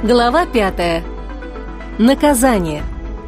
Глава 5. Наказание.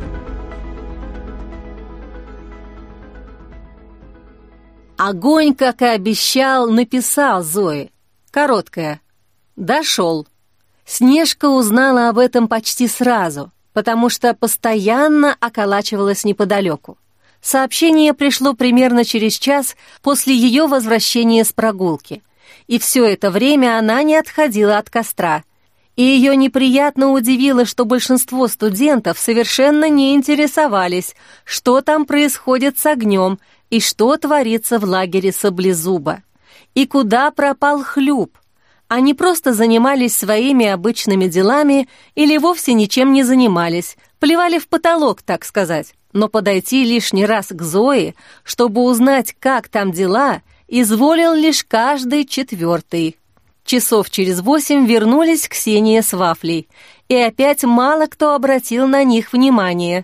Огонь, как и обещал, написал Зое. Короткое. Дошел. Снежка узнала об этом почти сразу, потому что постоянно околачивалась неподалеку. Сообщение пришло примерно через час после ее возвращения с прогулки. И все это время она не отходила от костра. И ее неприятно удивило, что большинство студентов совершенно не интересовались, что там происходит с огнем и что творится в лагере Саблезуба. И куда пропал Хлюп. Они просто занимались своими обычными делами или вовсе ничем не занимались, плевали в потолок, так сказать. Но подойти лишний раз к Зое, чтобы узнать, как там дела, изволил лишь каждый четвертый. Часов через 8 вернулись Ксения с Вафлей, и опять мало кто обратил на них внимание.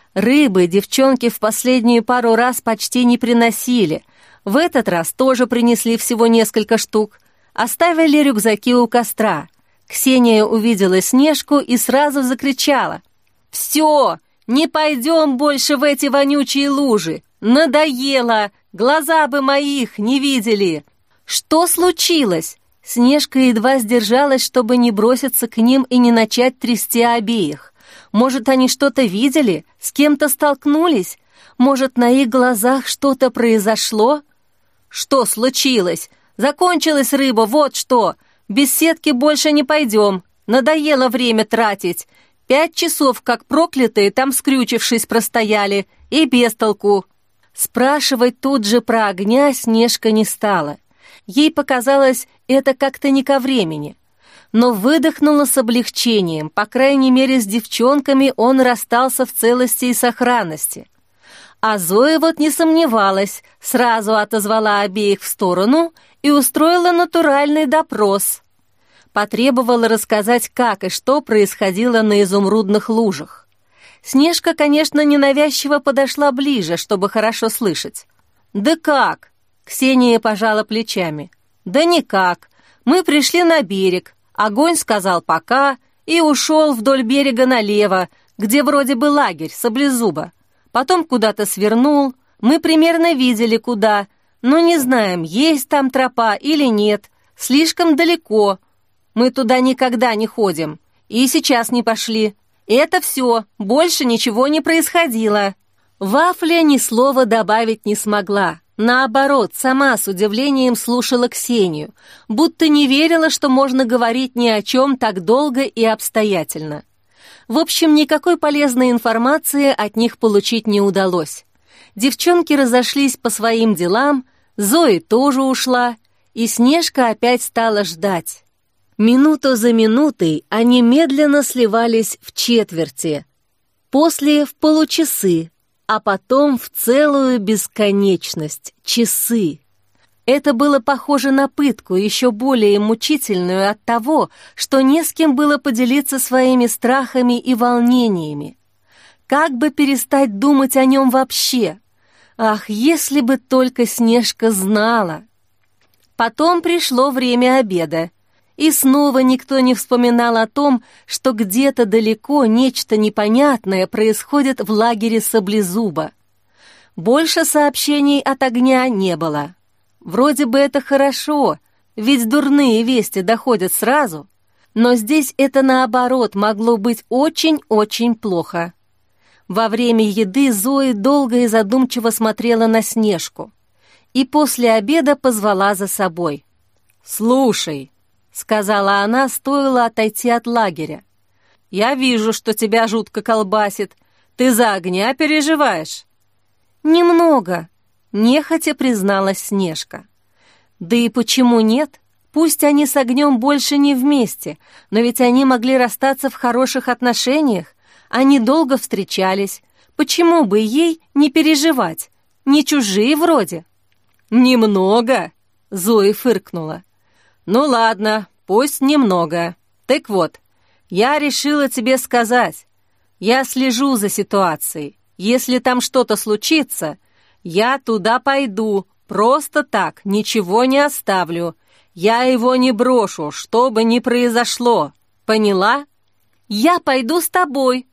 Рыбы девчонки в последнюю пару раз почти не приносили, в этот раз тоже принесли всего несколько штук, оставили рюкзаки у костра. Ксения увидела Снежку и сразу закричала: «Все, не пойдем больше в эти вонючие лужи! Надоело! Глаза бы моих не видели!» «Что случилось?» Снежка едва сдержалась, чтобы не броситься к ним и не начать трясти обеих. Может, они что-то видели, с кем-то столкнулись? Может, на их глазах что-то произошло? «Что случилось? Закончилась рыба, вот что! Без сетки больше не пойдем, надоело время тратить. 5 часов, как проклятые, там скрючившись простояли, и без толку». Спрашивать тут же про огня Снежка не стала. Ей показалось, это как-то не ко времени. Но выдохнула с облегчением, по крайней мере, с девчонками он расстался в целости и сохранности. А Зоя вот не сомневалась, сразу отозвала обеих в сторону и устроила натуральный допрос. Потребовала рассказать, как и что происходило на изумрудных лужах. Снежка, конечно, ненавязчиво подошла ближе, чтобы хорошо слышать. «Да как?» Ксения пожала плечами. «Да никак. Мы пришли на берег. Огонь сказал «пока» и ушел вдоль берега налево, где вроде бы лагерь Саблезуба. Потом куда-то свернул. Мы примерно видели, куда, но не знаем, есть там тропа или нет. Слишком далеко. Мы туда никогда не ходим. И сейчас не пошли. Это все. Больше ничего не происходило». Вафля ни слова добавить не смогла. Наоборот, сама с удивлением слушала Ксению, будто не верила, что можно говорить ни о чем так долго и обстоятельно. В общем, никакой полезной информации от них получить не удалось. Девчонки разошлись по своим делам, Зоя тоже ушла, и Снежка опять стала ждать. Минуту за минутой они медленно сливались в четверти, после в получасы, а потом в целую бесконечность, часы. Это было похоже на пытку, еще более мучительную от того, что не с кем было поделиться своими страхами и волнениями. Как бы перестать думать о нем вообще? Ах, если бы только Снежка знала! Потом пришло время обеда. И снова никто не вспоминал о том, что где-то далеко нечто непонятное происходит в лагере Саблезуба. Больше сообщений от огня не было. Вроде бы это хорошо, ведь дурные вести доходят сразу, но здесь это наоборот могло быть очень-очень плохо. Во время еды Зоя долго и задумчиво смотрела на Снежку и после обеда позвала за собой. «Слушай», — сказала она, стоило отойти от лагеря. «Я вижу, что тебя жутко колбасит. Ты за огня переживаешь?» «Немного», — нехотя призналась Снежка. «Да и почему нет? Пусть они с огнем больше не вместе, но ведь они могли расстаться в хороших отношениях. Они долго встречались. Почему бы ей не переживать? Не чужие вроде». «Немного?» — Зоя фыркнула. «Ну ладно, пусть немного. Так вот, я решила тебе сказать. Я слежу за ситуацией. Если там что-то случится, я туда пойду. Просто так, ничего не оставлю. Я его не брошу, что бы ни произошло. Поняла? Я пойду с тобой».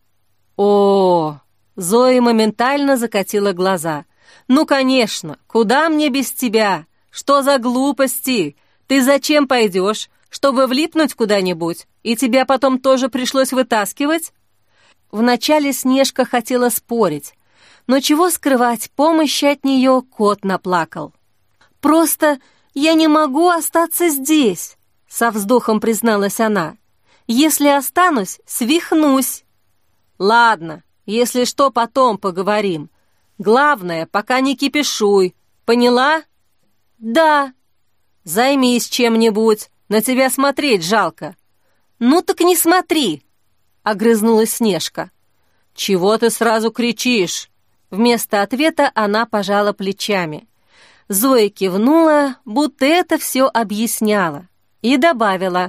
«О!» — Зоя моментально закатила глаза. «Ну, конечно, куда мне без тебя? Что за глупости? Ты зачем пойдешь? Чтобы влипнуть куда-нибудь? И тебя потом тоже пришлось вытаскивать?» Вначале Снежка хотела спорить, но чего скрывать, помощи от нее кот наплакал. «Просто я не могу остаться здесь», — со вздохом призналась она. «Если останусь, свихнусь». «Ладно, если что, потом поговорим. Главное, пока не кипишуй. Поняла?» «Да». «Займись чем-нибудь, на тебя смотреть жалко». «Ну так не смотри», — огрызнулась Снежка. «Чего ты сразу кричишь?» Вместо ответа она пожала плечами. Зоя кивнула, будто это все объясняла, и добавила: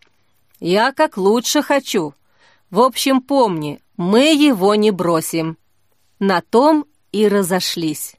«Я как лучше хочу. В общем, помни, мы его не бросим». На том и разошлись.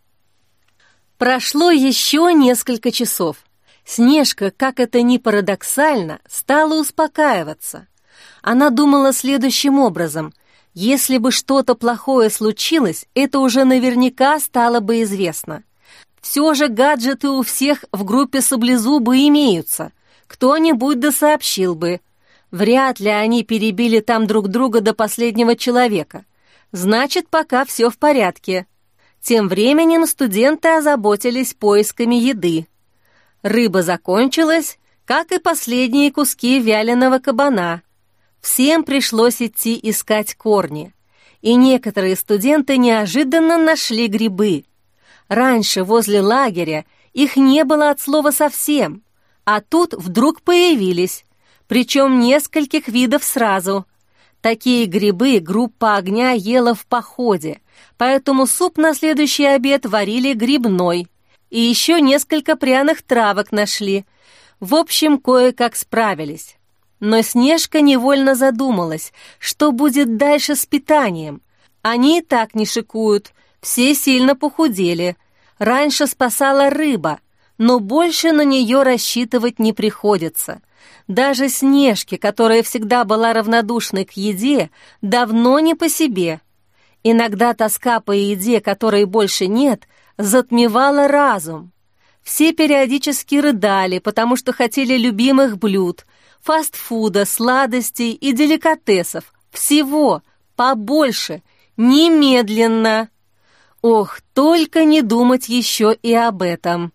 Прошло еще несколько часов. Снежка, как это ни парадоксально, стала успокаиваться. Она думала следующим образом: если бы что-то плохое случилось, это уже наверняка стало бы известно. Все же гаджеты у всех в группе Саблезубы имеются. Кто-нибудь да сообщил бы. Вряд ли они перебили там друг друга до последнего человека. Значит, пока все в порядке. Тем временем студенты озаботились поисками еды. Рыба закончилась, как и последние куски вяленого кабана. Всем пришлось идти искать корни. И некоторые студенты неожиданно нашли грибы. Раньше возле лагеря их не было от слова совсем, а тут вдруг появились, причем нескольких видов сразу. Такие грибы группа огня ела в походе, поэтому суп на следующий обед варили грибной. И еще несколько пряных травок нашли. В общем, кое-как справились. Но Снежка невольно задумалась, что будет дальше с питанием. Они и так не шикуют, все сильно похудели. Раньше спасала рыба, но больше на нее рассчитывать не приходится. Даже Снежке, которая всегда была равнодушной к еде, давно не по себе. Иногда тоска по еде, которой больше нет, затмевала разум. Все периодически рыдали, потому что хотели любимых блюд, фастфуда, сладостей и деликатесов. Всего побольше, немедленно. Ох, только не думать еще и об этом.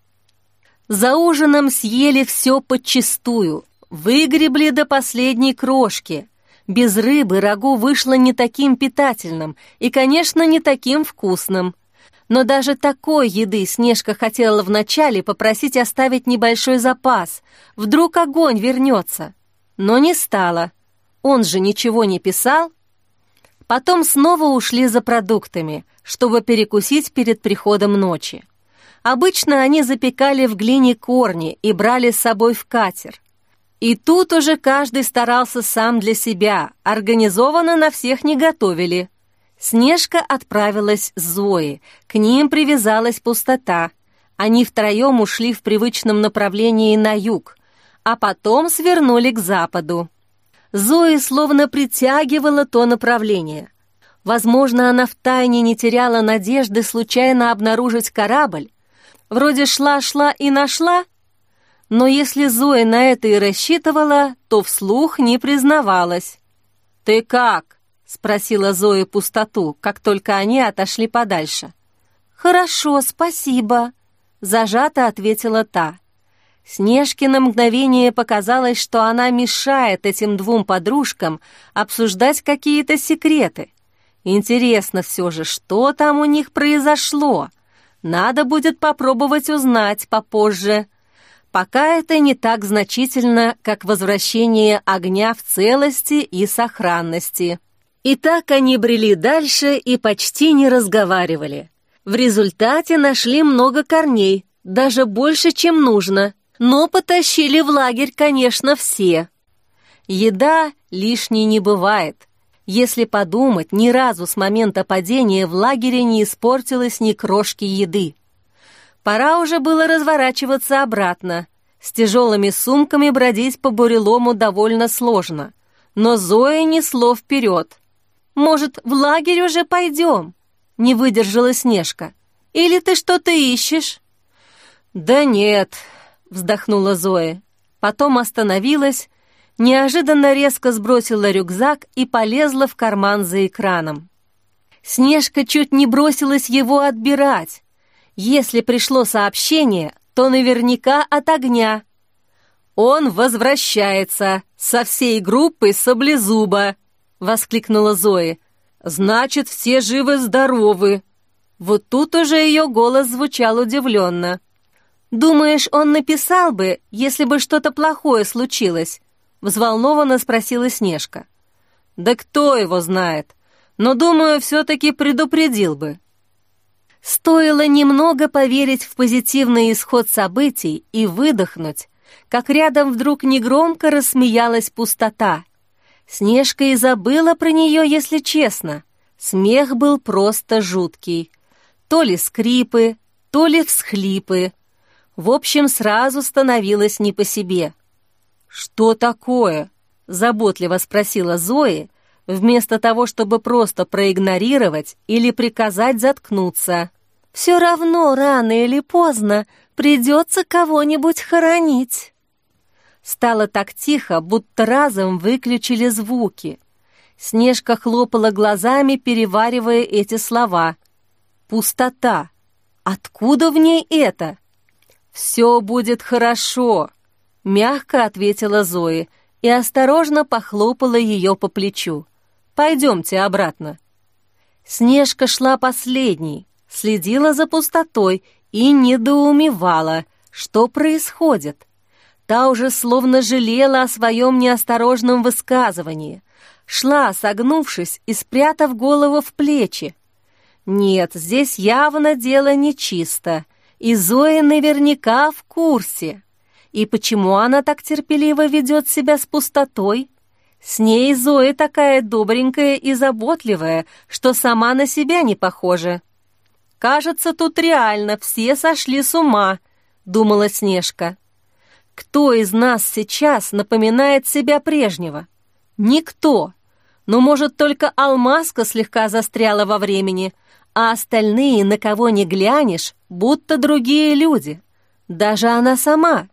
За ужином съели все подчистую, выгребли до последней крошки. Без рыбы рагу вышло не таким питательным и, конечно, не таким вкусным. Но даже такой еды Снежка хотела вначале попросить оставить небольшой запас. Вдруг огонь вернется. Но не стала. Он же ничего не писал. Потом снова ушли за продуктами, чтобы перекусить перед приходом ночи. Обычно они запекали в глине корни и брали с собой в катер. И тут уже каждый старался сам для себя, организованно на всех не готовили. Снежка отправилась с Зоей, к ним привязалась Пустота. Они втроем ушли в привычном направлении на юг, а потом свернули к западу. Зои словно притягивала то направление. Возможно, она втайне не теряла надежды случайно обнаружить корабль. Вроде шла-шла и нашла. Но если Зоя на это и рассчитывала, то вслух не признавалась. «Ты как?» — спросила Зоя Пустоту, как только они отошли подальше. «Хорошо, спасибо», — зажато ответила та. Снежке на мгновение показалось, что она мешает этим двум подружкам обсуждать какие-то секреты. Интересно все же, что там у них произошло. Надо будет попробовать узнать попозже. Пока это не так значительно, как возвращение огня в целости и сохранности. И так они брели дальше и почти не разговаривали. В результате нашли много корней, даже больше, чем нужно, но потащили в лагерь, конечно, все. Еда лишней не бывает. Если подумать, ни разу с момента падения в лагере не испортилось ни крошки еды. Пора уже было разворачиваться обратно. С тяжелыми сумками бродить по бурелому довольно сложно. но Зоя несло вперед. «Может, в лагерь уже пойдем?» — не выдержала Снежка. «Или ты что-то ищешь?» «Да нет», — вздохнула Зоя. Потом остановилась, неожиданно резко сбросила рюкзак и полезла в карман за экраном. Снежка чуть не бросилась его отбирать. Если пришло сообщение, то наверняка от Огня. «Он возвращается со всей группой Саблезуба!» — воскликнула Зоя. «Значит, все живы-здоровы!» Вот тут уже ее голос звучал удивленно. «Думаешь, он написал бы, если бы что-то плохое случилось?» — взволнованно спросила Снежка. «Да кто его знает? Но, думаю, все-таки предупредил бы». Стоило немного поверить в позитивный исход событий и выдохнуть, как рядом вдруг негромко рассмеялась пустота. Снежка и забыла про нее, если честно. Смех был просто жуткий. То ли скрипы, то ли всхлипы. В общем, сразу становилось не по себе. «Что такое?» — заботливо спросила Зоя, вместо того, чтобы просто проигнорировать или приказать заткнуться. «Все равно, рано или поздно, придется кого-нибудь хоронить». Стало так тихо, будто разом выключили звуки. Снежка хлопала глазами, переваривая эти слова. «Пустота. Откуда в ней это?» «Все будет хорошо», — мягко ответила Зоя и осторожно похлопала ее по плечу. «Пойдемте обратно». Снежка шла последней, следила за пустотой и недоумевала, что происходит. Та уже словно жалела о своем неосторожном высказывании, шла, согнувшись и спрятав голову в плечи. Нет, здесь явно дело нечисто, и Зоя наверняка в курсе. И почему она так терпеливо ведет себя с пустотой? С ней Зоя такая добренькая и заботливая, что сама на себя не похожа. «Кажется, тут реально все сошли с ума», — думала Снежка. «Кто из нас сейчас напоминает себя прежнего? Никто. Но, может, только Алмазка слегка застряла во времени, а остальные, на кого ни глянешь, будто другие люди. Даже она сама».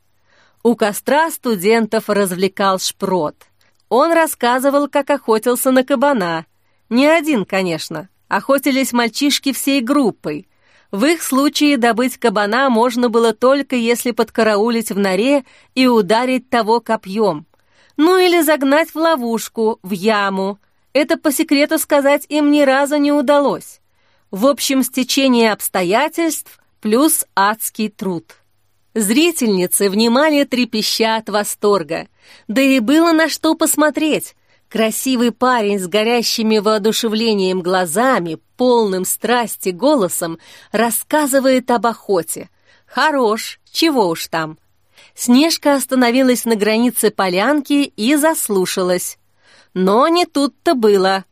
У костра студентов развлекал Шпрот. Он рассказывал, как охотился на кабана. Не один, конечно. Охотились мальчишки всей группой. В их случае добыть кабана можно было только если подкараулить в норе и ударить того копьем. Ну или загнать в ловушку, в яму. Это, по секрету сказать, им ни разу не удалось. В общем, стечение обстоятельств плюс адский труд. Зрительницы внимали, трепеща от восторга. Да и было на что посмотреть. Красивый парень с горящими воодушевлением глазами, полным страсти голосом, рассказывает об охоте. Хорош, чего уж там. Снежка остановилась на границе полянки и заслушалась. Но не тут-то было.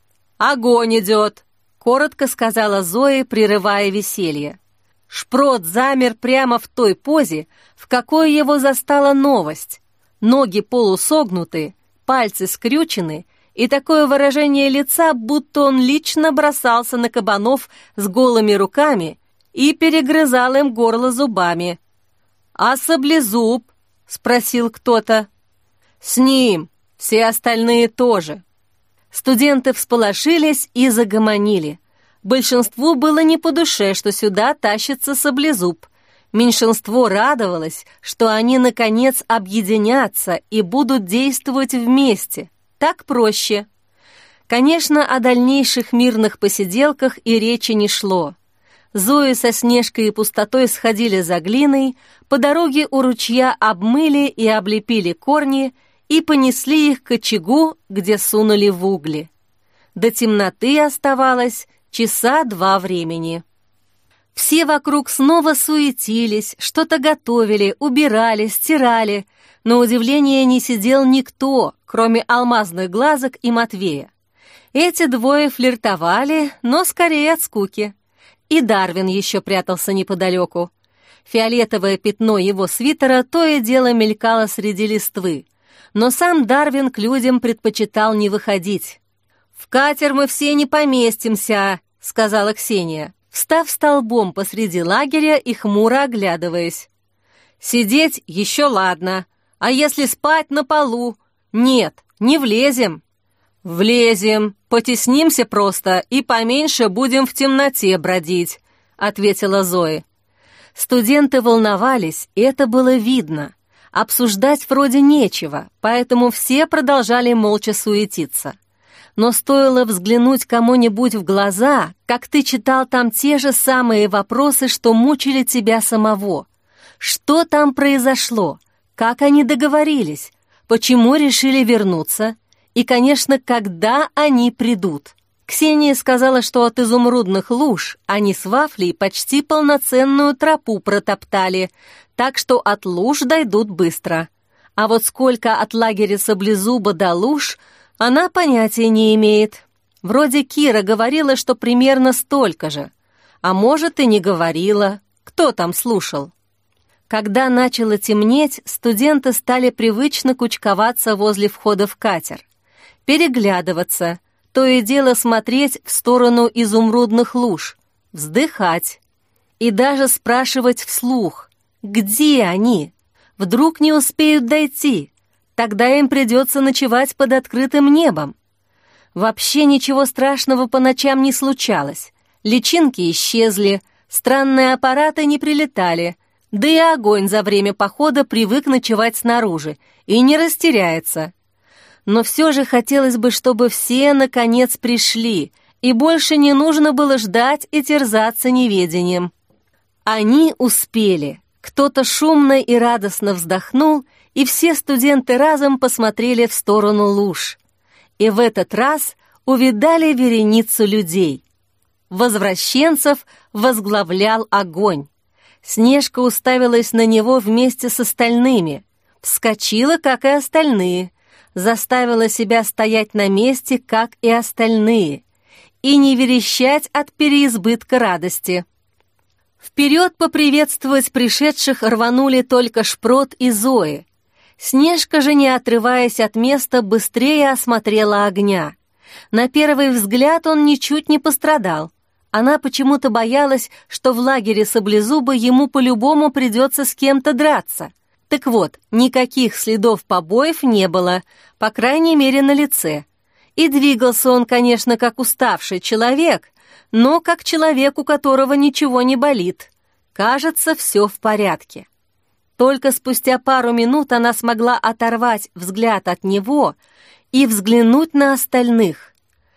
«Огонь идет», — коротко сказала Зоя, прерывая веселье. Шпрот замер прямо в той позе, в какой его застала новость. Ноги полусогнуты, пальцы скрючены, и такое выражение лица, будто он лично бросался на кабанов с голыми руками и перегрызал им горло зубами. «А Саблезуб?» — спросил кто-то. «С ним, все остальные тоже». Студенты всполошились и загомонили. Большинству было не по душе, что сюда тащится Саблезуб. Меньшинство радовалось, что они, наконец, объединятся и будут действовать вместе. Так проще. Конечно, о дальнейших мирных посиделках и речи не шло. Зоя со Снежкой и Пустотой сходили за глиной, по дороге у ручья обмыли и облепили корни и понесли их к очагу, где сунули в угли. До темноты оставалось часа 2 времени. Все вокруг снова суетились, что-то готовили, убирали, стирали. На удивление не сидел никто, кроме алмазных глазок и Матвея. Эти двое флиртовали, но скорее от скуки. И Дарвин еще прятался неподалеку. Фиолетовое пятно его свитера то и дело мелькало среди листвы. Но сам Дарвин к людям предпочитал не выходить. «В катер мы все не поместимся», — сказала Ксения, встав столбом посреди лагеря и хмуро оглядываясь. «Сидеть еще ладно, а если спать на полу? Нет, не влезем». «Влезем, потеснимся просто и поменьше будем в темноте бродить», — ответила Зоя. Студенты волновались, и это было видно. Обсуждать вроде нечего, поэтому все продолжали молча суетиться. Но стоило взглянуть кому-нибудь в глаза, как ты читал там те же самые вопросы, что мучили тебя самого. Что там произошло? Как они договорились? Почему решили вернуться? И, конечно, когда они придут? Ксения сказала, что от изумрудных луж они с Вафлей почти полноценную тропу протоптали, так что от луж дойдут быстро. А вот сколько от лагеря Саблезуба до луж, она понятия не имеет. Вроде Кира говорила, что примерно столько же. А может, и не говорила. Кто там слушал? Когда начало темнеть, студенты стали привычно кучковаться возле входа в катер. Переглядываться, то и дело смотреть в сторону изумрудных луж, вздыхать. И даже спрашивать вслух, где они? Вдруг не успеют дойти? Тогда им придется ночевать под открытым небом. Вообще ничего страшного по ночам не случалось. Личинки исчезли, странные аппараты не прилетали, да и огонь за время похода привык ночевать снаружи и не растеряется. Но все же хотелось бы, чтобы все, наконец, пришли, и больше не нужно было ждать и терзаться неведением. Они успели. Кто-то шумно и радостно вздохнул, и все студенты разом посмотрели в сторону луж. И в этот раз увидали вереницу людей. Возвращенцев возглавлял огонь. Снежка уставилась на него вместе с остальными, вскочила, как и остальные, заставила себя стоять на месте, как и остальные, и не верещать от переизбытка радости. Вперед поприветствовать пришедших рванули только Шпрот и Зои. Снежка же, не отрываясь от места, быстрее осмотрела огня. На первый взгляд он ничуть не пострадал. Она почему-то боялась, что в лагере Саблезуба ему по-любому придется с кем-то драться. Так вот, никаких следов побоев не было, по крайней мере, на лице. И двигался он, конечно, как уставший человек, но как человек, у которого ничего не болит. Кажется, все в порядке. Только спустя пару минут она смогла оторвать взгляд от него и взглянуть на остальных.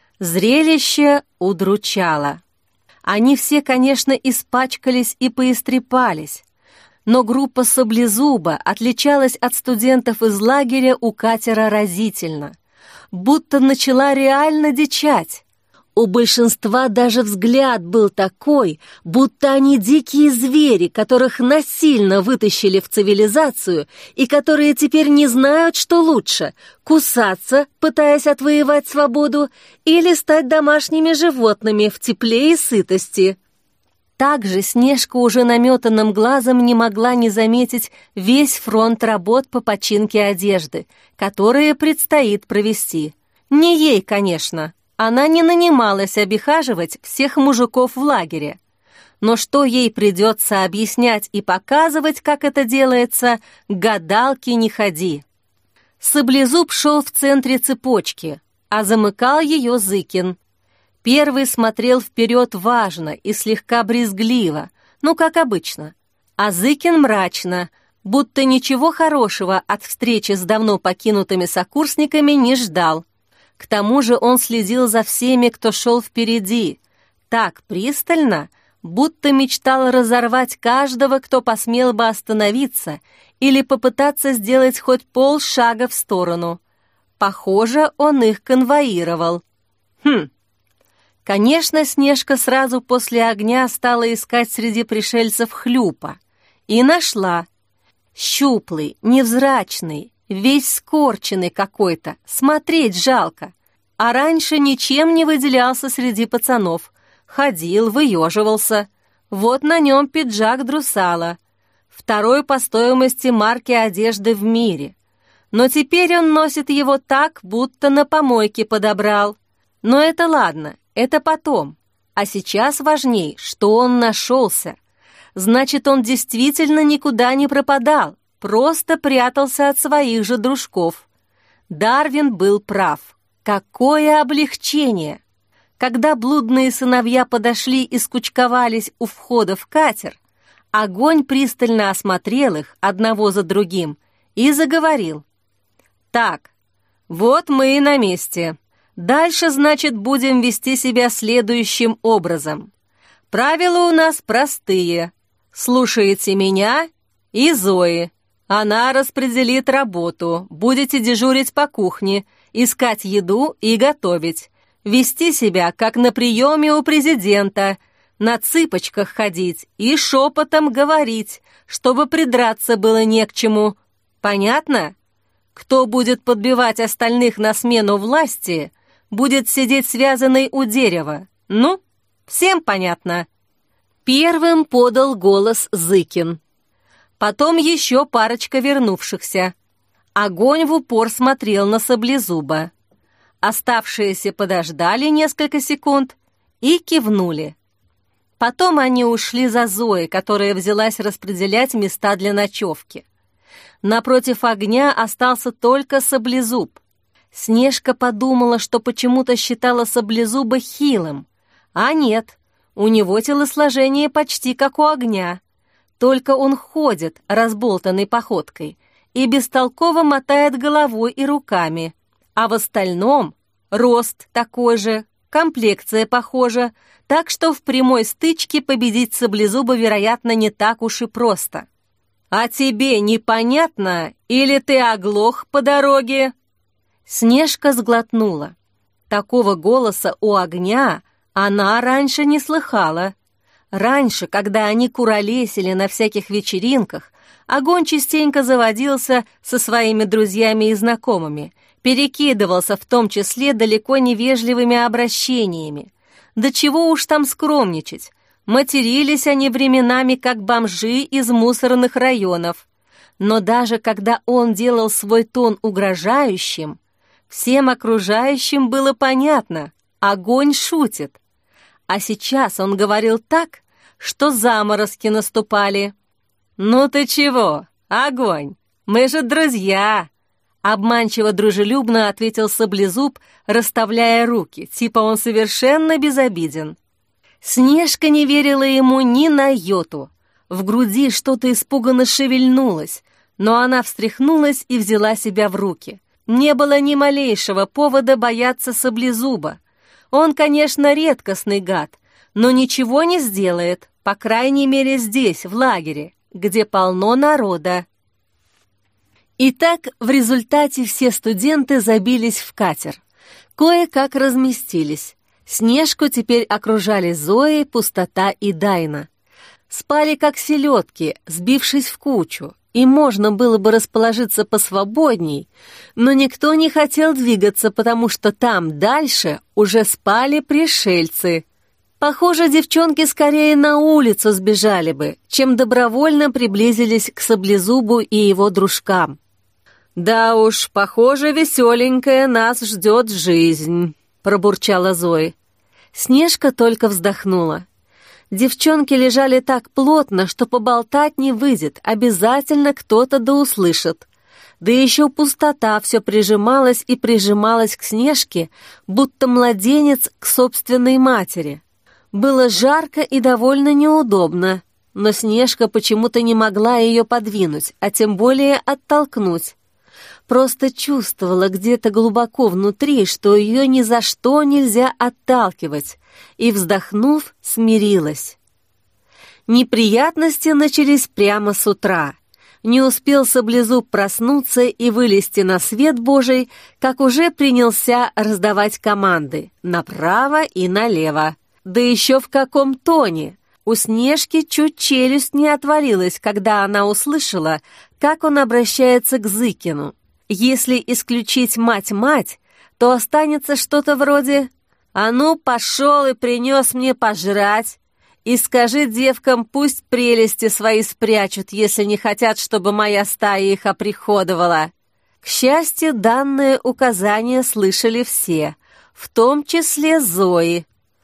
Зрелище удручало. Они все, конечно, испачкались и поистрепались, но группа Саблезуба отличалась от студентов из лагеря у катера разительно, будто начала реально дичать. У большинства даже взгляд был такой, будто они дикие звери, которых насильно вытащили в цивилизацию и которые теперь не знают, что лучше — кусаться, пытаясь отвоевать свободу, или стать домашними животными в тепле и сытости. Также Снежка уже наметанным глазом не могла не заметить весь фронт работ по починке одежды, которые предстоит провести. Не ей, конечно. Она не нанималась обихаживать всех мужиков в лагере. Но что ей придется объяснять и показывать, как это делается, гадалки не ходи. Саблезуб шел в центре цепочки, а замыкал ее Зыкин. Первый смотрел вперед важно и слегка брезгливо, ну, как обычно. А Зыкин мрачно, будто ничего хорошего от встречи с давно покинутыми сокурсниками не ждал. К тому же он следил за всеми, кто шел впереди, так пристально, будто мечтал разорвать каждого, кто посмел бы остановиться или попытаться сделать хоть полшага в сторону. Похоже, он их конвоировал. Конечно, Снежка сразу после огня стала искать среди пришельцев Хлюпа. И нашла. Щуплый, невзрачный, весь скорченный какой-то, смотреть жалко. А раньше ничем не выделялся среди пацанов. Ходил, выеживался. Вот на нем пиджак Друсала. Второй по стоимости марки одежды в мире. Но теперь он носит его так, будто на помойке подобрал. Но это ладно, это потом. А сейчас важней, что он нашелся. Значит, он действительно никуда не пропадал, просто прятался от своих же дружков. Дарвин был прав. Какое облегчение! Когда блудные сыновья подошли и скучковались у входа в катер, Огонь пристально осмотрел их одного за другим и заговорил. «Так, вот мы и на месте. Дальше, значит, будем вести себя следующим образом. Правила у нас простые. Слушаете меня и Зои. Она распределит работу, будете дежурить по кухне, искать еду и готовить, вести себя, как на приеме у президента, на цыпочках ходить и шепотом говорить, чтобы придраться было не к чему. Понятно? Кто будет подбивать остальных на смену власти, будет сидеть связанный у дерева. Ну, всем понятно?» Первым подал голос Зыкин. Потом еще парочка вернувшихся. Огонь в упор смотрел на Саблезуба. Оставшиеся подождали несколько секунд и кивнули. Потом они ушли за Зоей, которая взялась распределять места для ночевки. Напротив огня остался только Саблезуб. Снежка подумала, что почему-то считала Саблезуба хилым. А нет, у него телосложение почти как у огня. Только он ходит разболтанной походкой и бестолково мотает головой и руками. А в остальном рост такой же, комплекция похожа, так что в прямой стычке победить Саблезуба, вероятно, не так уж и просто. «А тебе непонятно, или ты оглох по дороге?» Снежка сглотнула. Такого голоса у огня она раньше не слыхала. Раньше, когда они куролесили на всяких вечеринках, Огонь частенько заводился со своими друзьями и знакомыми, перекидывался в том числе далеко невежливыми обращениями. Да чего уж там скромничать, матерились они временами, как бомжи из мусорных районов. Но даже когда он делал свой тон угрожающим, всем окружающим было понятно — Огонь шутит. А сейчас он говорил так, что заморозки наступали. «Ну ты чего, Огонь, мы же друзья!» Обманчиво дружелюбно ответил Саблезуб, расставляя руки, типа он совершенно безобиден. Снежка не верила ему ни на йоту. В груди что-то испуганно шевельнулось, но она встряхнулась и взяла себя в руки. Не было ни малейшего повода бояться Саблезуба. Он, конечно, редкостный гад, но ничего не сделает, по крайней мере здесь, в лагере, где полно народа. Итак, в результате все студенты забились в катер. Кое-как разместились. Снежку теперь окружали Зои, Пустота и Дайна. Спали как селедки, сбившись в кучу, и можно было бы расположиться посвободней, но никто не хотел двигаться, потому что там дальше уже спали пришельцы. Похоже, девчонки скорее на улицу сбежали бы, чем добровольно приблизились к Саблезубу и его дружкам. «Да уж, похоже, веселенькая нас ждет жизнь», — пробурчала Зои. Снежка только вздохнула. Девчонки лежали так плотно, что поболтать не выйдет, обязательно кто-то да услышит. Да еще Пустота все прижималась и прижималась к Снежке, будто младенец к собственной матери. Было жарко и довольно неудобно, но Снежка почему-то не могла ее подвинуть, а тем более оттолкнуть. Просто чувствовала где-то глубоко внутри, что ее ни за что нельзя отталкивать, и, вздохнув, смирилась. Неприятности начались прямо с утра. Не успел Саблезуб проснуться и вылезти на свет Божий, как уже принялся раздавать команды направо и налево. Да еще в каком тоне! У Снежки чуть челюсть не отвалилась, когда она услышала, как он обращается к Зыкину. Если исключить мать-мать, то останется что-то вроде «А ну, пошел и принес мне пожрать, и скажи девкам, пусть прелести свои спрячут, если не хотят, чтобы моя стая их оприходовала». К счастью, данное указание слышали все, в том числе Зои.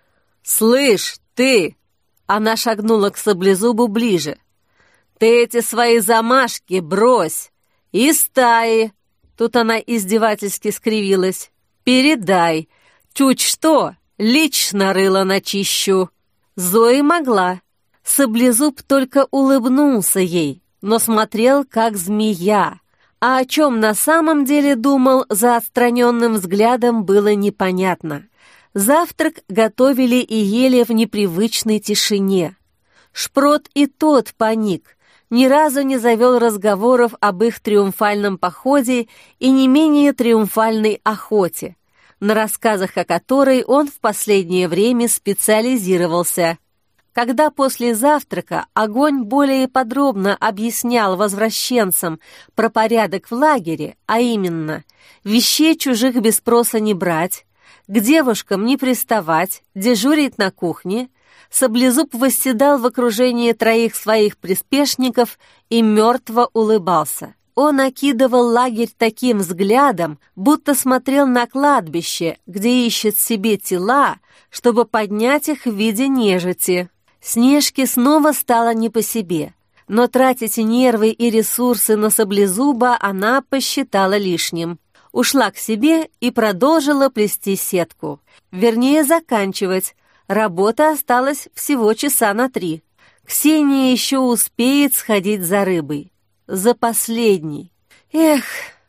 «Слышь, ты!» Она шагнула к Саблезубу ближе. «Ты эти свои замашки брось! И стаи!» Тут она издевательски скривилась. «Передай! Чуть что, лично рыло начищу!» Зои могла. Саблезуб только улыбнулся ей, но смотрел как змея. А о чем на самом деле думал за отстраненным взглядом, было непонятно. Завтрак готовили и ели в непривычной тишине. Шпрот и тот паник, ни разу не завел разговоров об их триумфальном походе и не менее триумфальной охоте, на рассказах о которой он в последнее время специализировался. Когда после завтрака Огонь более подробно объяснял возвращенцам про порядок в лагере, а именно, вещей чужих без спроса не брать, к девушкам не приставать, дежурить на кухне, Саблезуб восседал в окружении 3 своих приспешников и мертво улыбался. Он окидывал лагерь таким взглядом, будто смотрел на кладбище, где ищет себе тела, чтобы поднять их в виде нежити. Снежке снова стало не по себе, но тратить нервы и ресурсы на Саблезуба она посчитала лишним. Ушла к себе и продолжила плести сетку. Вернее, заканчивать. Работа осталась всего часа на 3. Ксения еще успеет сходить за рыбой. За последней. Эх,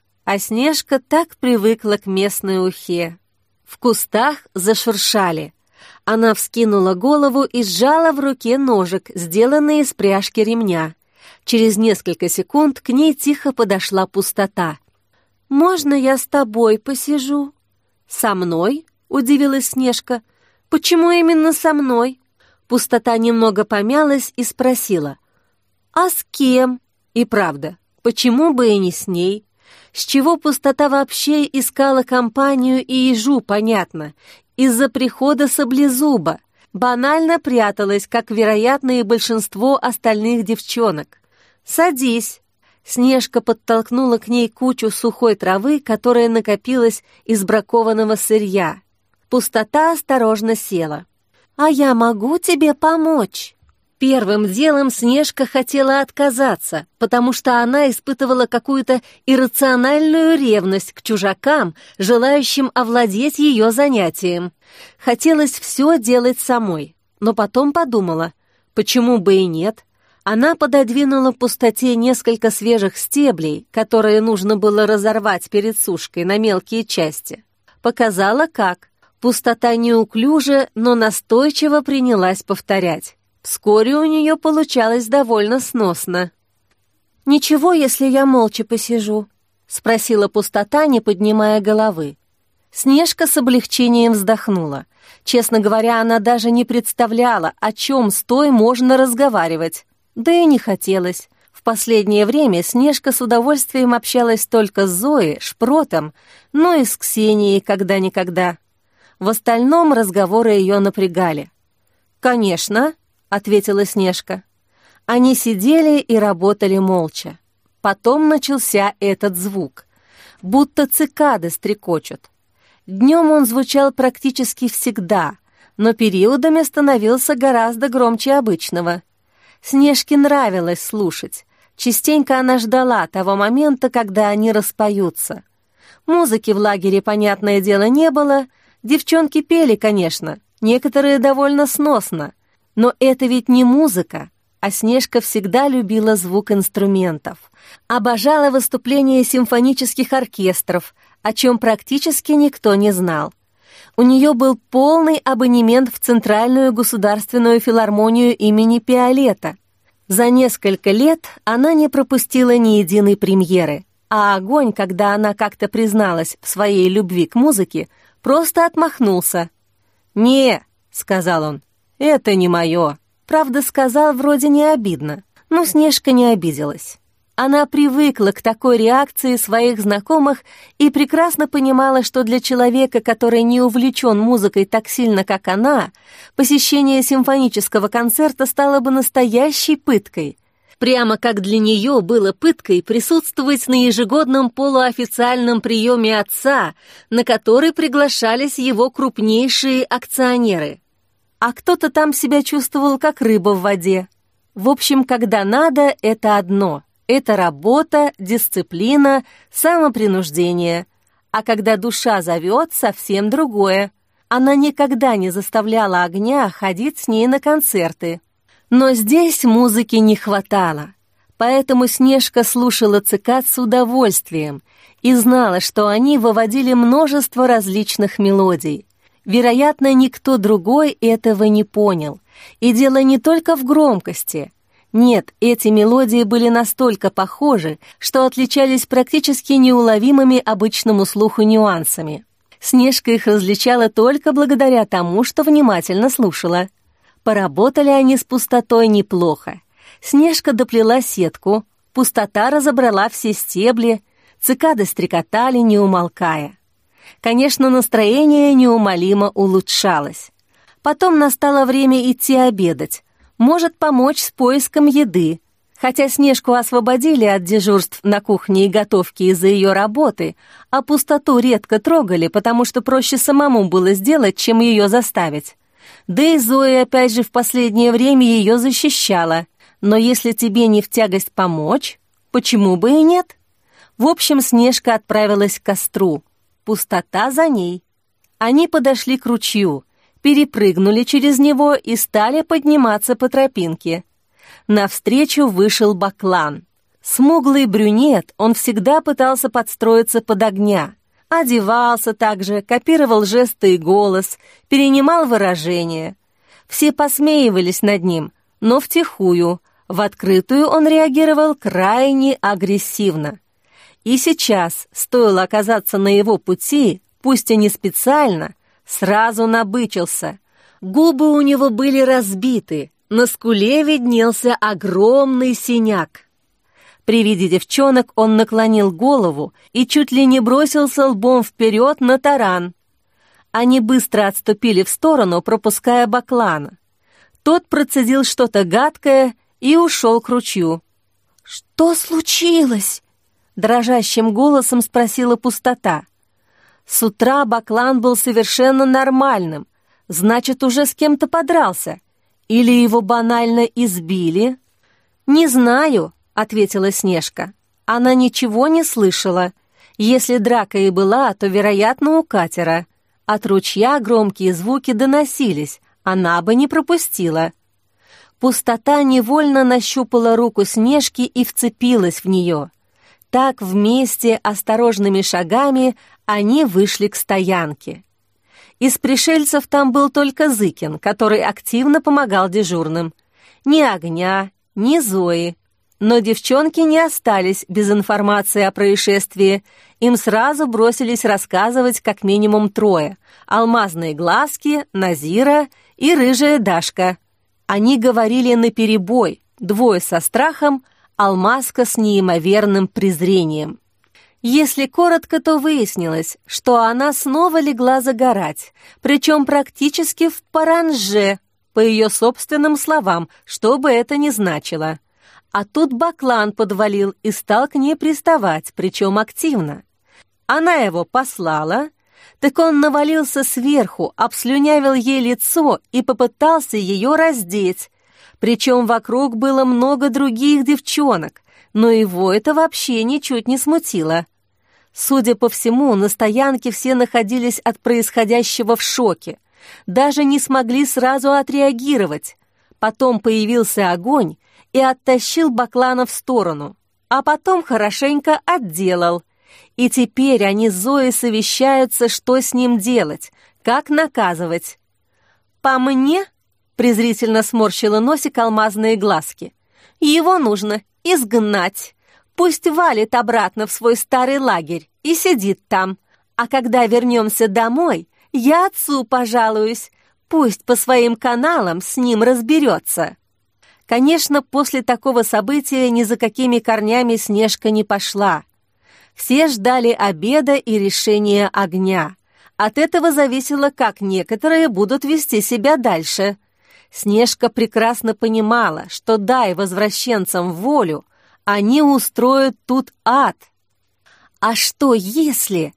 а Снежка так привыкла к местной ухе. В кустах зашуршали. Она вскинула голову и сжала в руке ножик, сделанный из пряжки ремня. Через несколько секунд к ней тихо подошла Пустота. «Можно я с тобой посижу?» «Со мной?» — удивилась Снежка. «Почему именно со мной?» Пустота немного помялась и спросила. «А с кем?» И правда, почему бы и не с ней? С чего Пустота вообще искала компанию и ежу, понятно? Из-за прихода Саблезуба. Банально пряталась, как, вероятно, и большинство остальных девчонок. «Садись!» Снежка подтолкнула к ней кучу сухой травы, которая накопилась из бракованного сырья. Пустота осторожно села. «А я могу тебе помочь?» Первым делом Снежка хотела отказаться, потому что она испытывала какую-то иррациональную ревность к чужакам, желающим овладеть ее занятием. Хотелось все делать самой, но потом подумала, почему бы и нет. Она пододвинула Пустоте несколько свежих стеблей, которые нужно было разорвать перед сушкой на мелкие части. Показала, как. Пустота неуклюже, но настойчиво принялась повторять. Вскоре у нее получалось довольно сносно. «Ничего, если я молча посижу?» — спросила Пустота, не поднимая головы. Снежка с облегчением вздохнула. Честно говоря, она даже не представляла, о чем с той можно разговаривать. Да и не хотелось. В последнее время Снежка с удовольствием общалась только с Зоей, Шпротом, ну и с Ксенией когда-никогда. В остальном разговоры ее напрягали. «Конечно», — ответила Снежка. Они сидели и работали молча. Потом начался этот звук, будто цикады стрекочут. Днем он звучал практически всегда, но периодами становился гораздо громче обычного. Снежке нравилось слушать. Частенько она ждала того момента, когда они распоются. Музыки в лагере, понятное дело, не было. Девчонки пели, конечно, некоторые довольно сносно. Но это ведь не музыка, а Снежка всегда любила звук инструментов. Обожала выступления симфонических оркестров, о чем практически никто не знал. У нее был полный абонемент в Центральную государственную филармонию имени Пиолета. За несколько лет она не пропустила ни единой премьеры, а Огонь, когда она как-то призналась в своей любви к музыке, просто отмахнулся. «Не», — сказал он, — «это не мое». Правда, сказал вроде не обидно, но Снежка не обиделась. Она привыкла к такой реакции своих знакомых и прекрасно понимала, что для человека, который не увлечен музыкой так сильно, как она, посещение симфонического концерта стало бы настоящей пыткой. Прямо как для нее было пыткой присутствовать на ежегодном полуофициальном приеме отца, на который приглашались его крупнейшие акционеры. А кто-то там себя чувствовал как рыба в воде. В общем, когда надо, это одно. Это работа, дисциплина, самопринуждение. А когда душа зовет, совсем другое. Она никогда не заставляла Огня ходить с ней на концерты. Но здесь музыки не хватало, поэтому Снежка слушала цикад с удовольствием и знала, что они выводили множество различных мелодий. Вероятно, никто другой этого не понял. И дело не только в громкости. Нет, эти мелодии были настолько похожи, что отличались практически неуловимыми обычному слуху нюансами. Снежка их различала только благодаря тому, что внимательно слушала. Поработали они с пустотой неплохо. Снежка доплела сетку, пустота разобрала все стебли, цикады стрекотали, не умолкая. Конечно, настроение неумолимо улучшалось. Потом настало время идти обедать, может помочь с поиском еды. Хотя Снежку освободили от дежурств на кухне и готовке из-за ее работы, а пустоту редко трогали, потому что проще самому было сделать, чем ее заставить. Да и Зоя опять же в последнее время ее защищала. Но если тебе не в тягость помочь, почему бы и нет? В общем, Снежка отправилась к костру. Пустота за ней. Они подошли к ручью, перепрыгнули через него и стали подниматься по тропинке. Навстречу вышел Баклан. Смуглый брюнет, он всегда пытался подстроиться под Огня. Одевался также, копировал жесты и голос, перенимал выражения. Все посмеивались над ним, но втихую. В открытую он реагировал крайне агрессивно. И сейчас, стоило оказаться на его пути, пусть и не специально, сразу набычился. Губы у него были разбиты, на скуле виднелся огромный синяк. При виде девчонок он наклонил голову и чуть ли не бросился лбом вперед на таран. Они быстро отступили в сторону, пропуская Баклана. Тот процедил что-то гадкое и ушел к ручью. «Что случилось?» — дрожащим голосом спросила пустота. С утра Баклан был совершенно нормальным, значит, уже с кем-то подрался. Или его банально избили? «Не знаю», — ответила Снежка. Она ничего не слышала. Если драка и была, то, вероятно, у катера. От ручья громкие звуки доносились, она бы не пропустила. Пустота невольно нащупала руку Снежки и вцепилась в нее. Так вместе, осторожными шагами, они вышли к стоянке. Из пришельцев там был только Зыкин, который активно помогал дежурным. Ни Огня, ни Зои. Но девчонки не остались без информации о происшествии. Им сразу бросились рассказывать как минимум трое: алмазные глазки, Назира и рыжая Дашка. Они говорили наперебой, двое со страхом, Алмазка с неимоверным презрением. Если коротко, то выяснилось, что она снова легла загорать, причем практически в паранже, по ее собственным словам, что бы это ни значило. А тут Баклан подвалил и стал к ней приставать, причем активно. Она его послала, так он навалился сверху, обслюнявил ей лицо и попытался ее раздеть. Причем вокруг было много других девчонок, но его это вообще ничуть не смутило. Судя по всему, на стоянке все находились от происходящего в шоке, даже не смогли сразу отреагировать. Потом появился Огонь и оттащил Баклана в сторону, а потом хорошенько отделал. И теперь они с Зоей совещаются, что с ним делать, как наказывать. «По мне?» — презрительно сморщила носик алмазные глазки. «Его нужно изгнать. Пусть валит обратно в свой старый лагерь и сидит там. А когда вернемся домой, я отцу пожалуюсь. Пусть по своим каналам с ним разберется». Конечно, после такого события ни за какими корнями Снежка не пошла. Все ждали обеда и решения Огня. От этого зависело, как некоторые будут вести себя дальше. Снежка прекрасно понимала, что дай возвращенцам волю, они устроят тут ад. А что если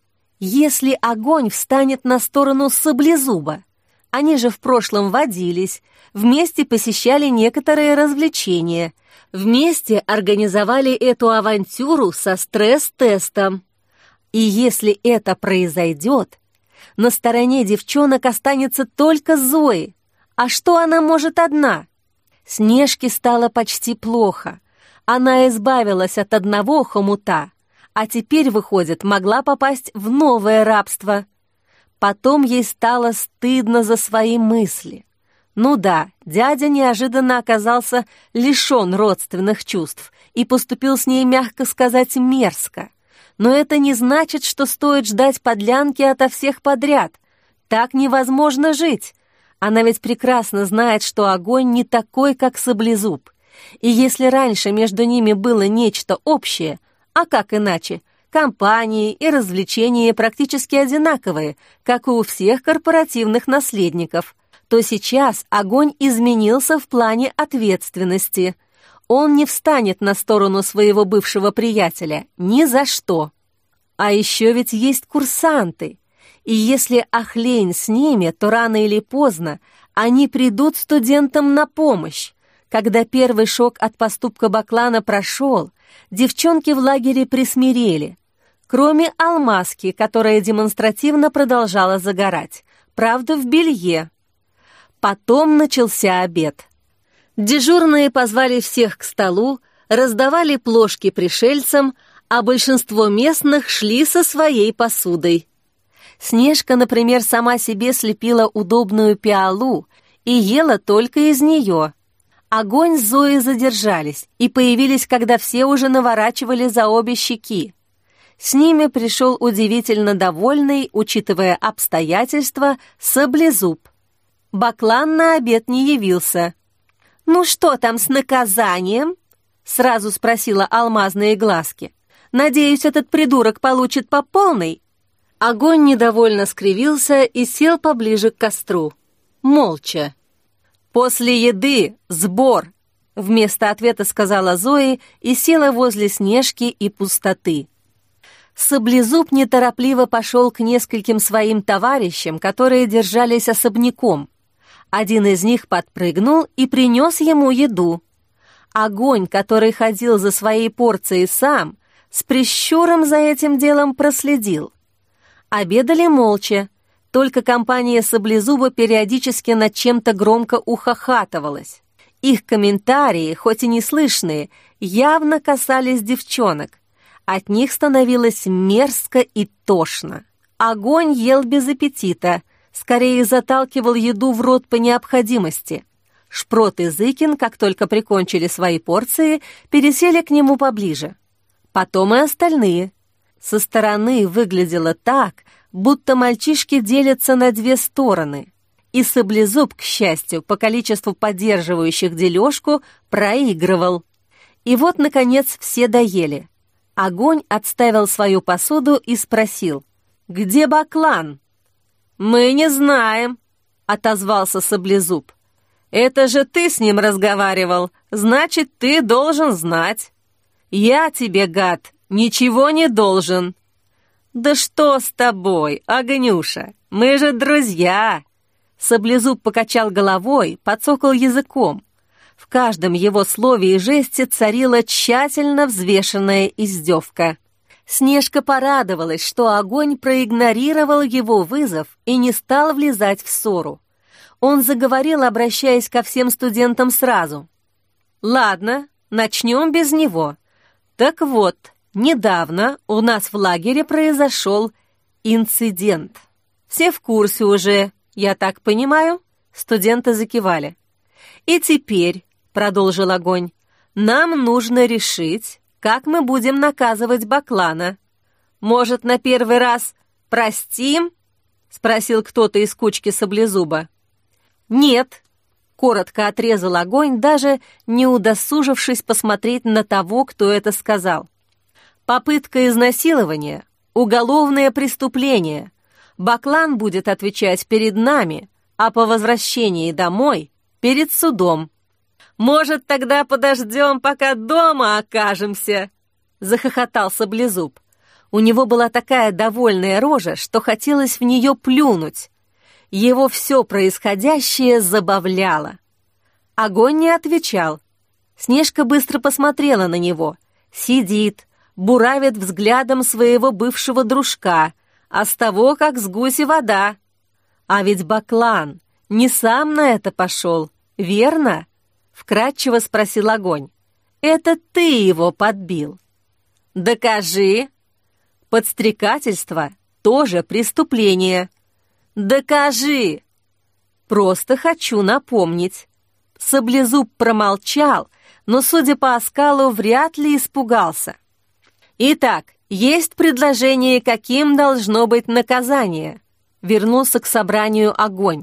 огонь встанет на сторону Саблезуба? Они же в прошлом водились, вместе посещали некоторые развлечения, вместе организовали эту авантюру со стресс-тестом. И если это произойдет, на стороне девчонок останется только Зои. А что она может одна? Снежке стало почти плохо. Она избавилась от одного хомута, а теперь, выходит, могла попасть в новое рабство. Потом ей стало стыдно за свои мысли. Ну да, дядя неожиданно оказался лишен родственных чувств и поступил с ней, мягко сказать, мерзко. Но это не значит, что стоит ждать подлянки ото всех подряд. Так невозможно жить. Она ведь прекрасно знает, что огонь не такой, как Саблезуб. И если раньше между ними было нечто общее, а как иначе, компании и развлечения практически одинаковые, как и у всех корпоративных наследников, то сейчас огонь изменился в плане ответственности. Он не встанет на сторону своего бывшего приятеля ни за что. А еще ведь есть курсанты. И если Ахлейн с ними, то рано или поздно они придут студентам на помощь. Когда первый шок от поступка Баклана прошел, девчонки в лагере присмирели. Кроме Алмазки, которая демонстративно продолжала загорать. Правда, в белье. Потом начался обед. Дежурные позвали всех к столу, раздавали плошки пришельцам, а большинство местных шли со своей посудой. Снежка, например, сама себе слепила удобную пиалу и ела только из нее. Огонь с Зоей задержались и появились, когда все уже наворачивали за обе щеки. С ними пришел удивительно довольный, учитывая обстоятельства, Саблезуб. Баклан на обед не явился. «Ну что там с наказанием?» — сразу спросила Алмазные глазки. «Надеюсь, этот придурок получит по полной?» Огонь недовольно скривился и сел поближе к костру. Молча. «После еды сбор!» — вместо ответа сказала Зои и села возле Снежки и пустоты. Саблезуб неторопливо пошел к нескольким своим товарищам, которые держались особняком. Один из них подпрыгнул и принес ему еду. Огонь, который ходил за своей порцией сам, с прищуром за этим делом проследил. Обедали молча, только компания Саблезуба периодически над чем-то громко ухахатывалась. Их комментарии, хоть и неслышные, явно касались девчонок. От них становилось мерзко и тошно. Огонь ел без аппетита, скорее заталкивал еду в рот по необходимости. Шпрот и Зыкин, как только прикончили свои порции, пересели к нему поближе. Потом и остальные. Со стороны выглядело так, будто мальчишки делятся на две стороны. И Саблезуб, к счастью, по количеству поддерживающих дележку, проигрывал. И вот, наконец, все доели. Огонь отставил свою посуду и спросил: «Где Баклан?» «Мы не знаем», — отозвался Саблезуб. «Это же ты с ним разговаривал, значит, ты должен знать». «Я тебе, гад, ничего не должен». «Да что с тобой, Огнюша, мы же друзья!» Саблезуб покачал головой, подсокал языком. В каждом его слове и жесте царила тщательно взвешенная издевка. Снежка порадовалась, что огонь проигнорировал его вызов и не стал влезать в ссору. Он заговорил, обращаясь ко всем студентам сразу. «Ладно, начнем без него. Так вот, недавно у нас в лагере произошел инцидент. Все в курсе уже, я так понимаю?» Студенты закивали. «И теперь, — продолжил огонь, — нам нужно решить, как мы будем наказывать Баклана. Может, на первый раз простим?» — спросил кто-то из кучки Саблезуба. «Нет», — коротко отрезал огонь, даже не удосужившись посмотреть на того, кто это сказал. «Попытка изнасилования — уголовное преступление. Баклан будет отвечать перед нами, а по возвращении домой перед судом. «Может, тогда подождем, пока дома окажемся?» — захохотал Саблезуб. У него была такая довольная рожа, что хотелось в нее плюнуть. Его все происходящее забавляло. Огонь не отвечал. Снежка быстро посмотрела на него. Сидит, буравит взглядом своего бывшего дружка, а с того, как с гуси вода. А ведь Баклан не сам на это пошел, верно? Вкратчиво спросил Огонь. Это ты его подбил. Докажи. Подстрекательство тоже преступление. Докажи. Просто хочу напомнить. Саблезуб промолчал, но, судя по оскалу, вряд ли испугался. Итак, есть предложение, каким должно быть наказание. Вернулся к собранию Огонь.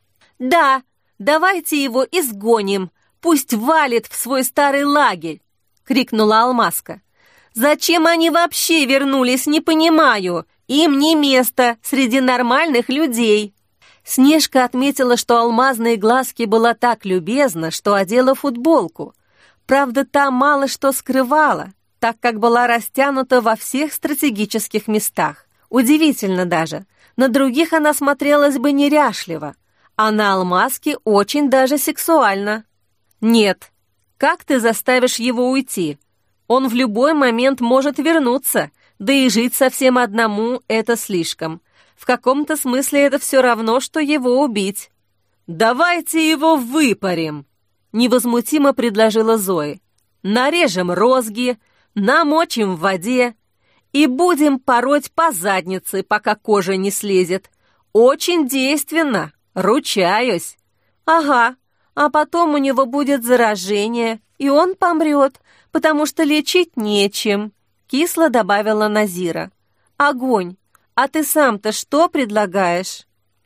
Да, давайте его изгоним, пусть валит в свой старый лагерь, крикнула Алмазка. Зачем они вообще вернулись, не понимаю. Им не место среди нормальных людей. Снежка отметила, что Алмазной Глазке была так любезна, что одела футболку. Правда, та мало что скрывала, так как была растянута во всех стратегических местах. Удивительно даже, на других она смотрелась бы неряшливо, а на Алмазке очень даже сексуально. Нет, как ты заставишь его уйти? Он в любой момент может вернуться, да и жить совсем одному — это слишком. В каком-то смысле это все равно, что его убить. «Давайте его выпарим!» — невозмутимо предложила Зоя. «Нарежем розги, намочим в воде и будем пороть по заднице, пока кожа не слезет. Очень действенно, ручаюсь». «Ага, а потом у него будет заражение, и он помрет, потому что лечить нечем», — кисло добавила Назира. «Огонь, а ты сам-то что предлагаешь?»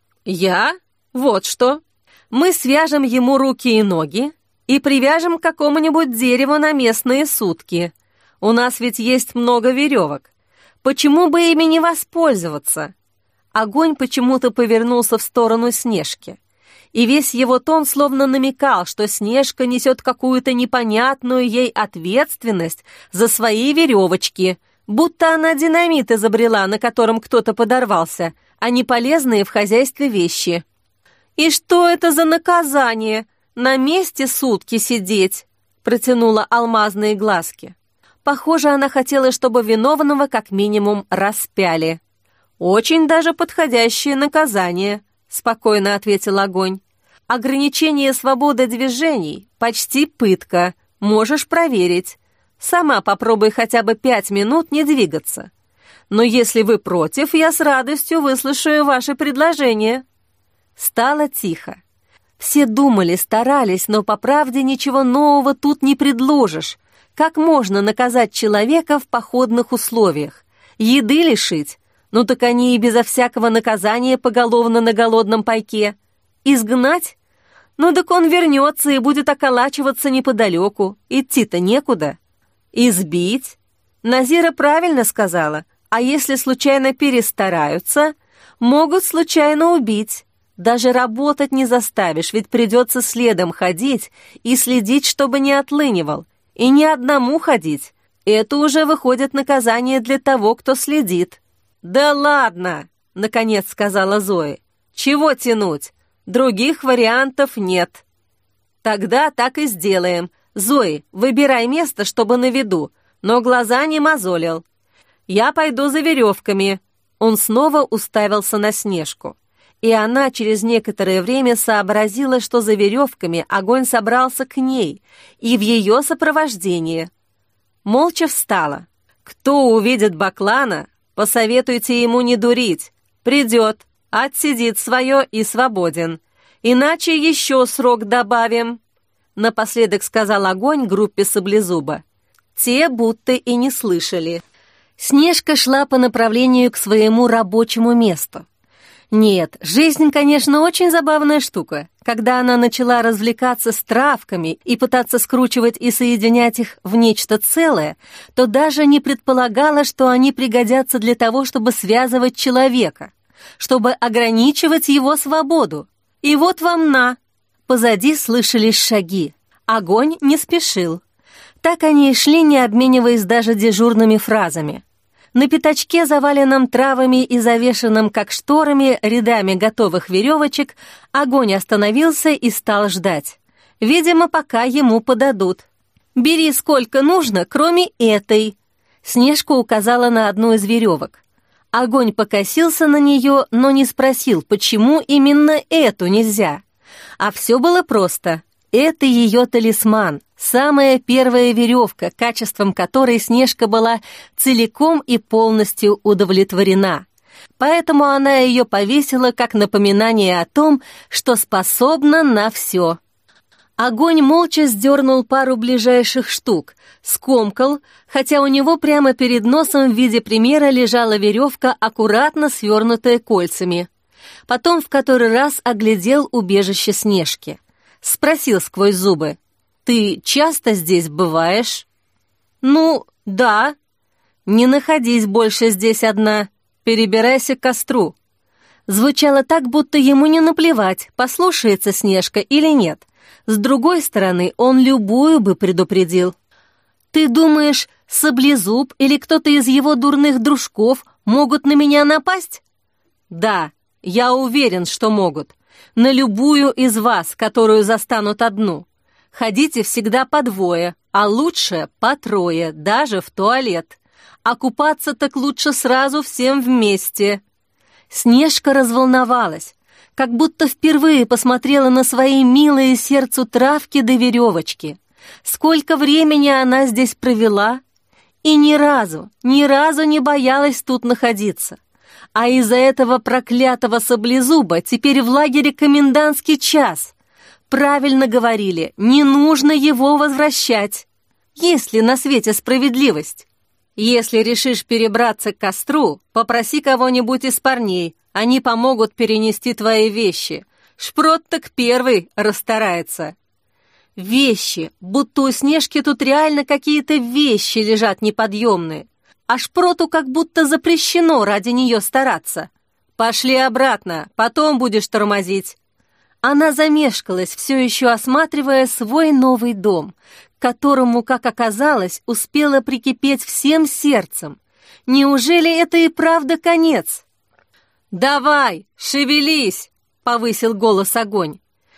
«Я? Вот что. Мы свяжем ему руки и ноги и привяжем к какому-нибудь дереву на местные сутки. У нас ведь есть много веревок. Почему бы ими не воспользоваться?» Огонь почему-то повернулся в сторону Снежки, и весь его тон словно намекал, что Снежка несет какую-то непонятную ей ответственность за свои веревочки, будто она динамит изобрела, на котором кто-то подорвался, а не полезные в хозяйстве вещи. «И что это за наказание? На месте сутки сидеть?» протянула Алмазные Глазки. Похоже, она хотела, чтобы виновного как минимум распяли. «Очень даже подходящее наказание», — спокойно ответил Огонь. «Ограничение свободы движений — почти пытка, можешь проверить. Сама попробуй хотя бы 5 минут не двигаться. Но если вы против, я с радостью выслушаю ваше предложение». Стало тихо. Все думали, старались, но по правде ничего нового тут не предложишь. Как можно наказать человека в походных условиях? Еды лишить? Ну так они и безо всякого наказания поголовно на голодном пайке. Изгнать? Ну так он вернется и будет околачиваться неподалеку. Идти-то некуда. Избить? Назира правильно сказала. А если случайно перестараются, могут случайно убить. Даже работать не заставишь, ведь придется следом ходить и следить, чтобы не отлынивал. И не одному ходить. Это уже выходит наказание для того, кто следит. «Да ладно!» — наконец сказала Зоя. «Чего тянуть? Других вариантов нет». «Тогда так и сделаем. Зои, выбирай место, чтобы на виду, но глаза не мозолил. Я пойду за веревками». Он снова уставился на Снежку. И она через некоторое время сообразила, что за веревками Огонь собрался к ней и в ее сопровождении. Молча встала. «Кто увидит Баклана, посоветуйте ему не дурить. Придет, отсидит свое и свободен. Иначе еще срок добавим», — напоследок сказал Огонь группе Саблезуба. Те будто и не слышали. Снежка шла по направлению к своему рабочему месту. Нет, жизнь, конечно, очень забавная штука. Когда она начала развлекаться с травками и пытаться скручивать и соединять их в нечто целое, то даже не предполагала, что они пригодятся для того, чтобы связывать человека, чтобы ограничивать его свободу. И вот вам на! Позади слышались шаги. Огонь не спешил. Так они и шли, не обмениваясь даже дежурными фразами. На пятачке, заваленном травами и завешенном, как шторами, рядами готовых веревочек, Огонь остановился и стал ждать. Видимо, пока ему подадут. «Бери сколько нужно, кроме этой». Снежка указала на одну из веревок. Огонь покосился на нее, но не спросил, почему именно эту нельзя. А все было просто. Это ее талисман, самая первая веревка, качеством которой Снежка была целиком и полностью удовлетворена. Поэтому она ее повесила как напоминание о том, что способна на все. Огонь молча сдернул пару ближайших штук, скомкал, хотя у него прямо перед носом в виде примера лежала веревка, аккуратно свернутая кольцами. Потом в который раз оглядел убежище Снежки. Спросил сквозь зубы: «Ты часто здесь бываешь?» «Ну, да». «Не находись больше здесь одна, перебирайся к костру». Звучало так, будто ему не наплевать, послушается Снежка или нет. С другой стороны, он любую бы предупредил. «Ты думаешь, Саблезуб или кто-то из его дурных дружков могут на меня напасть?» «Да, я уверен, что могут. На любую из вас, которую застанут одну. Ходите всегда по двое, а лучше по трое, даже в туалет. А купаться так лучше сразу всем вместе». Снежка разволновалась, как будто впервые посмотрела на свои милые сердцу травки до веревочки. Сколько времени она здесь провела, и ни разу не боялась тут находиться. А из-за этого проклятого Саблезуба теперь в лагере комендантский час. Правильно говорили, не нужно его возвращать. Есть ли на свете справедливость? Если решишь перебраться к костру, попроси кого-нибудь из парней, они помогут перенести твои вещи. Шпрот так первый расстарается. Вещи, будто у Снежки тут реально какие-то вещи лежат неподъемные. А Шпроту как будто запрещено ради нее стараться. Пошли обратно, потом будешь тормозить. Она замешкалась, все еще осматривая свой новый дом, к которому, как оказалось, успела прикипеть всем сердцем. Неужели это и правда конец? «Давай, шевелись!» — повысил голос Огонь.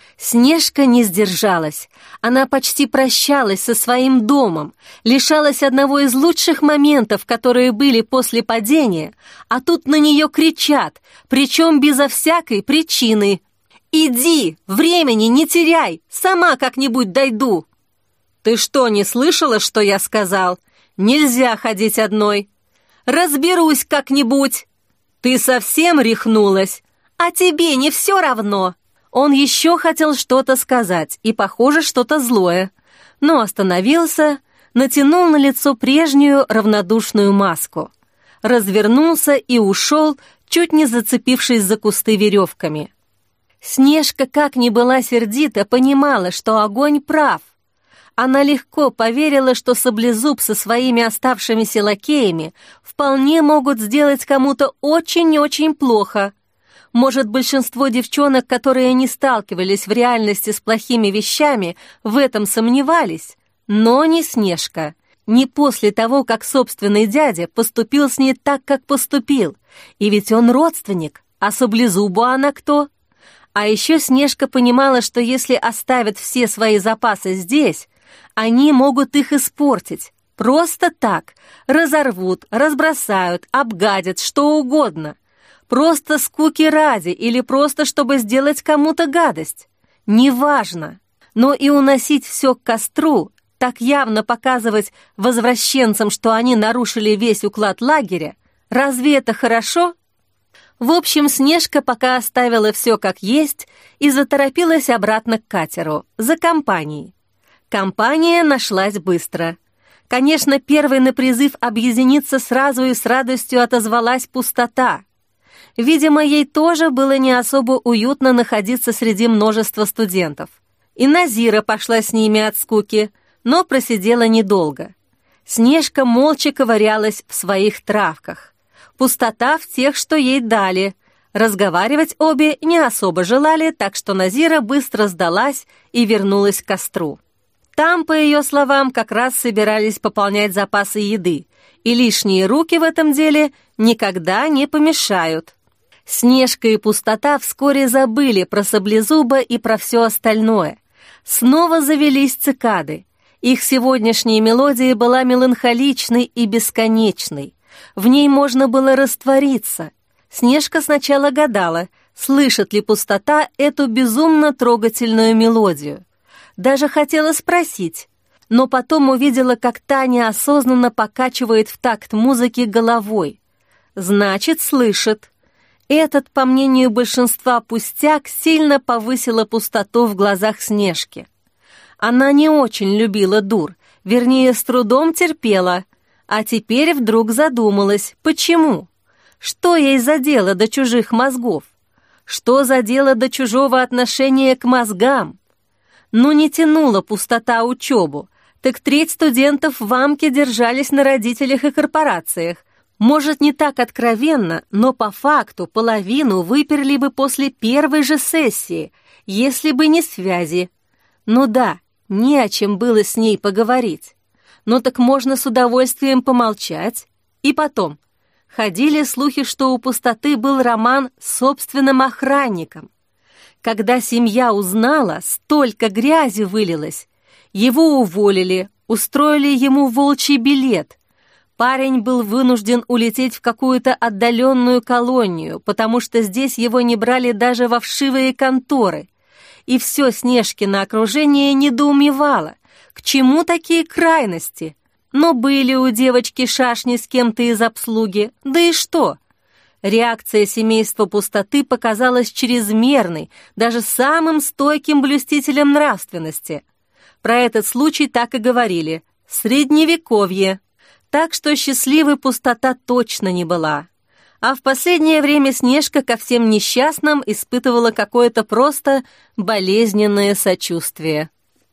Снежка не сдержалась. Она почти прощалась со своим домом, лишалась одного из лучших моментов, которые были после падения, а тут на нее кричат, причем безо всякой причины. «Иди, времени не теряй, сама как-нибудь дойду». «Ты что, не слышала, что я сказал? Нельзя ходить одной». «Разберусь как-нибудь». «Ты совсем рехнулась? А тебе не все равно?» Он еще хотел что-то сказать, и, похоже, что-то злое, но остановился, натянул на лицо прежнюю равнодушную маску, развернулся и ушел, чуть не зацепившись за кусты веревками. Снежка, как ни была сердита, понимала, что Огонь прав. Она легко поверила, что Саблезуб со своими оставшимися лакеями вполне могут сделать кому-то очень-очень плохо. Может, большинство девчонок, которые не сталкивались в реальности с плохими вещами, в этом сомневались, но не Снежка. Не после того, как собственный дядя поступил с ней так, как поступил. И ведь он родственник, а Саблезубу она кто? А еще Снежка понимала, что если оставят все свои запасы здесь, они могут их испортить. Просто так. Разорвут, разбросают, обгадят, что угодно. Просто скуки ради или просто чтобы сделать кому-то гадость. Неважно. Но и уносить все к костру, так явно показывать возвращенцам, что они нарушили весь уклад лагеря, разве это хорошо? В общем, Снежка пока оставила все как есть и заторопилась обратно к катеру, за компанией. Компания нашлась быстро. Конечно, первой на призыв объединиться сразу и с радостью отозвалась Пустота. Видимо, ей тоже было не особо уютно находиться среди множества студентов. И Назира пошла с ними от скуки, но просидела недолго. Снежка молча ковырялась в своих травках. Пустота в тех, что ей дали. Разговаривать обе не особо желали, так что Назира быстро сдалась и вернулась к костру. Там, по ее словам, как раз собирались пополнять запасы еды, и лишние руки в этом деле никогда не помешают. Снежка и Пустота вскоре забыли про Саблезуба и про все остальное. Снова завелись цикады. Их сегодняшняя мелодия была меланхоличной и бесконечной. В ней можно было раствориться. Снежка сначала гадала, слышит ли Пустота эту безумно трогательную мелодию. Даже хотела спросить, но потом увидела, как Таня осознанно покачивает в такт музыки головой. Значит, слышит. Этот, по мнению большинства, пустяк сильно повысила пустоту в глазах Снежки. Она не очень любила дур, вернее, с трудом терпела, а теперь вдруг задумалась, почему? Что ей за дело до чужих мозгов? Что за дело до чужого отношения к мозгам? Ну, не тянула Пустота учебу, так треть студентов в Амке держались на родителях и корпорациях. Может, не так откровенно, но по факту половину выперли бы после первой же сессии, если бы не связи. Ну да, не о чем было с ней поговорить. Но так можно с удовольствием помолчать. И потом, ходили слухи, что у Пустоты был роман с собственным охранником. Когда семья узнала, столько грязи вылилось. Его уволили, устроили ему волчий билет. Парень был вынужден улететь в какую-то отдаленную колонию, потому что здесь его не брали даже во вшивые конторы. И все Снежкино окружение недоумевало, к чему такие крайности. Но были у девочки шашни с кем-то из обслуги, да и что? Реакция семейства Пустоты показалась чрезмерной, даже самым стойким блюстителем нравственности. Про этот случай так и говорили – средневековье. Так что счастливой Пустота точно не была. А в последнее время Снежка ко всем несчастным испытывала какое-то просто болезненное сочувствие.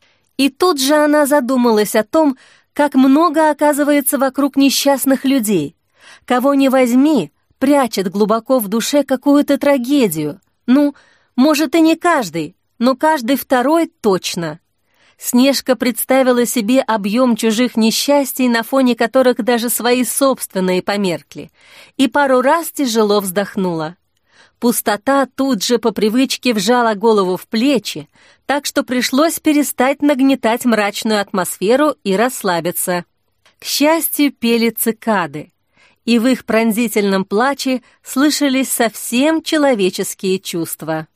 И тут же она задумалась о том, как много оказывается вокруг несчастных людей. Кого ни возьми, прячет глубоко в душе какую-то трагедию. Ну, может и не каждый, но каждый второй точно. Снежка представила себе объем чужих несчастий, на фоне которых даже свои собственные померкли, и пару раз тяжело вздохнула. Пустота тут же по привычке вжала голову в плечи, так что пришлось перестать нагнетать мрачную атмосферу и расслабиться. К счастью, пели цикады, и в их пронзительном плаче слышались совсем человеческие чувства.